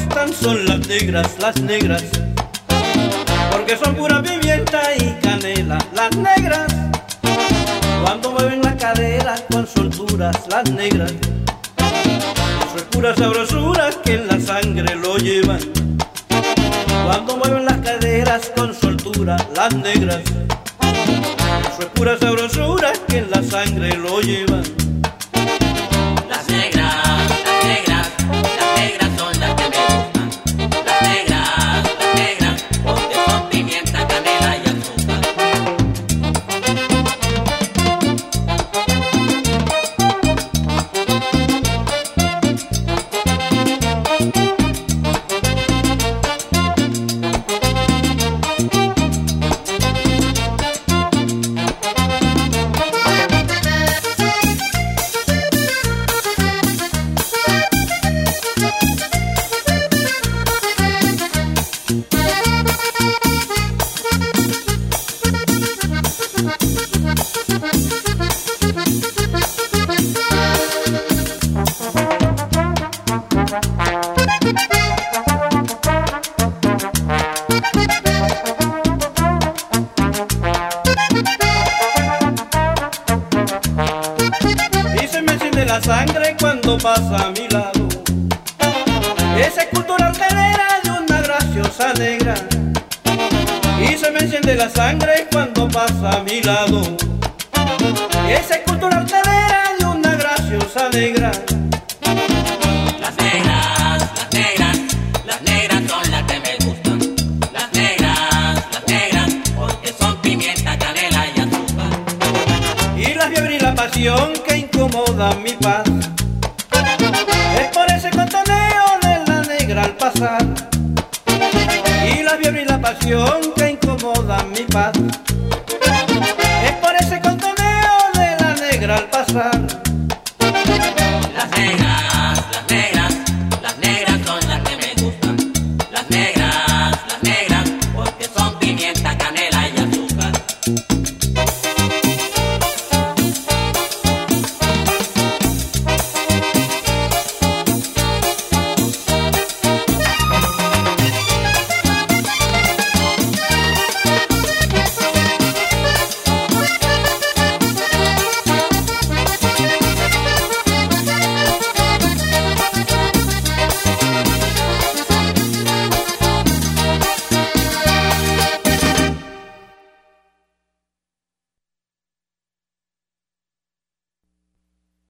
gustan son las negras, porque son pura pimienta y canela. Las negras, cuando mueven la cadera con solturas. Las negras, eso es pura sabrosura que en la sangre lo llevan. Cuando mueven las caderas con soltura. Las negras, eso es pura sabrosura que en la sangre lo llevan. Las negras, las negras, las negras son las que me gustan. Las negras, porque son pimienta, canela y azúcar. La sangre cuando pasa a mi lado, esa escultura altanera de una graciosa negra. Y se me enciende la sangre cuando pasa a mi lado, esa escultura altanera de una graciosa negra. Las negras, las negras, las negras son las que me gustan. Las negras, porque son pimienta, canela y azúcar. Y la fiebre y la pasión que incomodan mi paz, es por ese contoneo de la negra al pasar. Y la fiebre y la pasión que